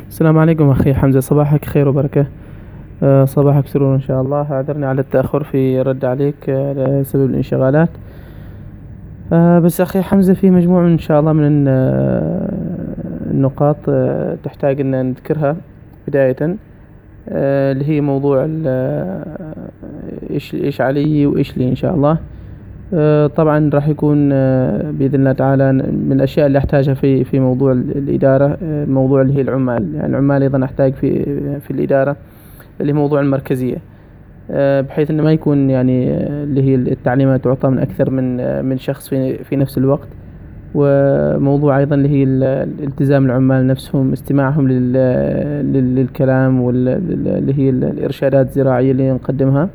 السلام عليكم أخي حمزة، صباحك خير وبركة. صباحك سرور إن شاء الله. اعذرني على التأخر في رد عليك بسبب الانشغالات. بس أخي حمزة، في مجموعة إن شاء الله من النقاط تحتاج أن نذكرها بداية. اللي هي موضوع إيش علي وإيش لي إن شاء الله. طبعا راح يكون بإذن الله تعالى من الأشياء اللي أحتاجها في موضوع الإدارة. موضوع اللي هي العمال، يعني العمال أيضا أحتاج في الإدارة، اللي هي موضوع المركزية. بحيث أنه ما يكون يعني اللي هي التعليمات تعطى من أكثر من شخص في نفس الوقت. وموضوع أيضا اللي هي الالتزام العمال نفسهم، استماعهم للكلام واللي هي الإرشادات الزراعية اللي نقدمها.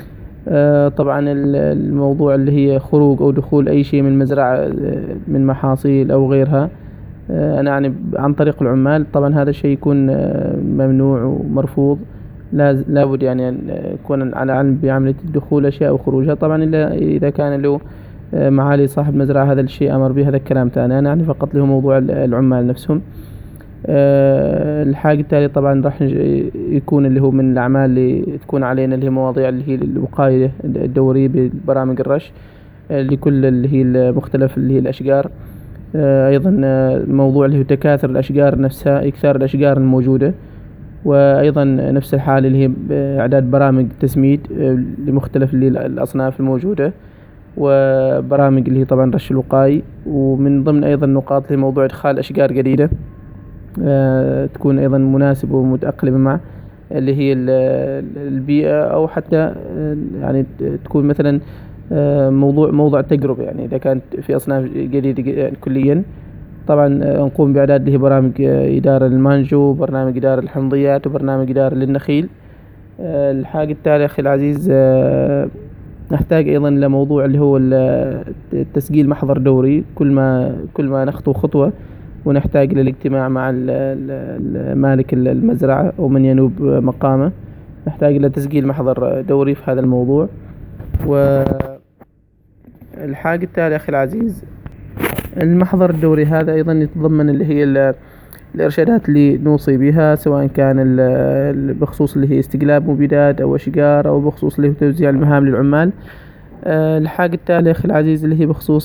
طبعا الموضوع اللي هي خروج أو دخول أي شيء من المزرعة، من محاصيل أو غيرها، أنا يعني عن طريق العمال. طبعا هذا الشيء يكون ممنوع ومرفوض. لابد يعني أن يكون على علم بعملية الدخول أشياء وخروجها، طبعا إلا إذا كان له معالي صاحب مزرعة هذا الشيء أمر به، هذا الكلام ثاني. أنا يعني فقط له موضوع العمال نفسهم. الحاجة التالية طبعا راح يكون اللي هو من الأعمال اللي تكون علينا، اللي هي مواضيع اللي هي الوقاية الدورية ببرامج الرش لكل اللي هي المختلف اللي هي الأشجار. أيضا موضوع اللي هو تكاثر الأشجار نفسها، إكثار الأشجار الموجودة. وأيضا نفس الحال اللي هي إعداد برامج تسميد لمختلف اللي الأصناف الموجودة، وبرامج اللي هي طبعا رش الوقائي. ومن ضمن أيضا نقاط اللي موضوع إدخال أشجار جديدة تكون أيضا مناسبة ومتأقلمة مع اللي هي البيئة، أو حتى يعني تكون مثلا موضوع تجربة، يعني إذا كانت في أصناف جديدة يعني كليا. طبعا نقوم بإعداد له برامج إدارة للمانجو، برنامج إدارة للحمضيات، وبرنامج إدارة للنخيل. الحاجة التالية أخي العزيز، نحتاج أيضا لموضوع اللي هو التسجيل محضر دوري. كل ما نخطو خطوة ونحتاج للاجتماع مع مالك المزرعة أو من ينوب مقامه، نحتاج إلى تسجيل محضر دوري في هذا الموضوع. والحاجة التالية أخي العزيز، المحضر الدوري هذا أيضا يتضمن اللي هي الإرشادات اللي نوصي بها، سواء كان بخصوص اللي هي استقلاب مبيدات أو أشجار، أو بخصوص اللي هو توزيع المهام للعمال. الحاجة التالية أخي العزيز اللي هي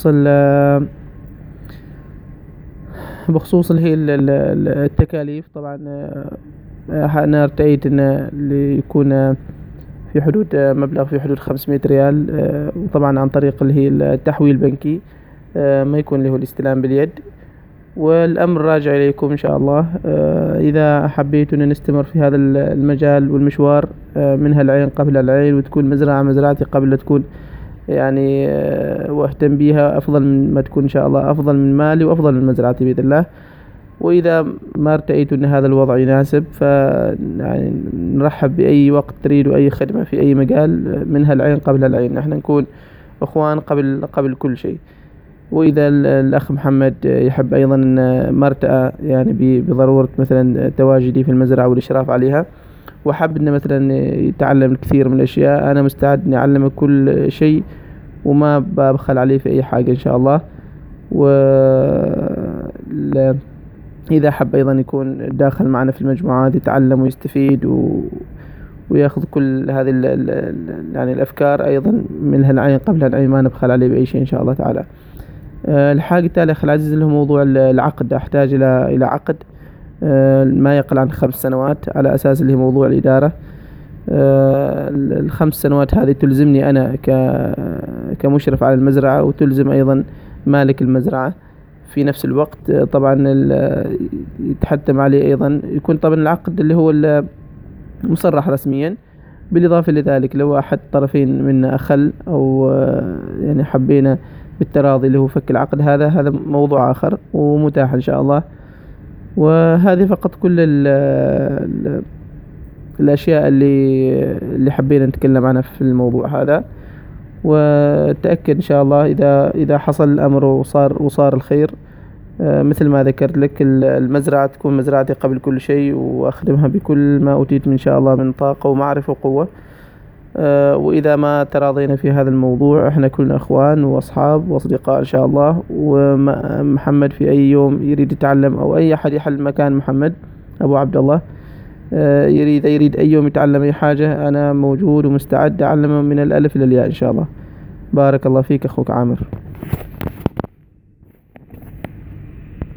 بخصوص اللي هي التكاليف. طبعا أنا ارتأيت أن اللي يكون في حدود مبلغ في حدود 500 ريال، وطبعا عن طريق اللي هي التحويل البنكي، ما يكون له الاستلام باليد. والأمر راجع إليكم إن شاء الله. إذا حبيتوا أن نستمر في هذا المجال والمشوار، منها العين قبل العين، وتكون مزرعتي قبل لا تكون يعني، واهتم بيها أفضل من ما تكون إن شاء الله، أفضل من مالي وأفضل من مزرعتي بإذن الله. وإذا ما ارتأيتوا أن هذا الوضع يناسب، يعني نرحب بأي وقت تريدوا أي خدمة في أي مجال، منها العين قبل العين. نحن نكون أخوان قبل كل شيء. وإذا الأخ محمد يحب أيضا أن ما ارتأى يعني بضرورة مثلا تواجدي في المزرعة والإشراف عليها، وحب أنه مثلا يتعلم الكثير من الأشياء، أنا مستعد أني أعلمه كل شيء وما ببخل عليه في أي حاجة إن شاء الله. وإذا حب أيضا يكون داخل معنا في المجموعات، يتعلم ويستفيد ويأخذ كل هذه يعني الأفكار أيضا، منها العين قبل العين، ما نبخل عليه بأي شيء إن شاء الله تعالى. الحاجة التالية أخي العزيز اللي هو موضوع العقد. أحتاج إلى عقد ما يقل عن 5 سنوات، على أساس اللي هي موضوع الإدارة. ال5 سنوات هذه تلزمني أنا كمشرف على المزرعة، وتلزم أيضا مالك المزرعة في نفس الوقت. طبعا يتحتم عليه أيضا يكون طبعا العقد اللي هو مصرح رسميا. بالإضافة لذلك لو أحد الطرفين منا أخل أو يعني حبينا بالتراضي اللي هو فك العقد، هذا موضوع آخر ومتاح إن شاء الله. وهذه فقط كل الأشياء اللي حبينا نتكلم عنها في الموضوع هذا. وتأكد إن شاء الله إذا حصل الأمر وصار الخير، مثل ما ذكرت لك، المزرعة تكون مزرعتي قبل كل شيء، وأخدمها بكل ما أوتيت إن شاء الله من طاقة ومعرفة وقوة. وإذا ما تراضينا في هذا الموضوع، إحنا كلنا أخوان وأصحاب وأصدقاء إن شاء الله. ومحمد في أي يوم يريد يتعلم، أو أي أحد يحل مكان محمد، أبو عبد الله. يريد أي يوم يتعلم أي حاجة أنا موجود ومستعد أعلمه من الألف إلى الياء إن شاء الله. بارك الله فيك أخوك عامر.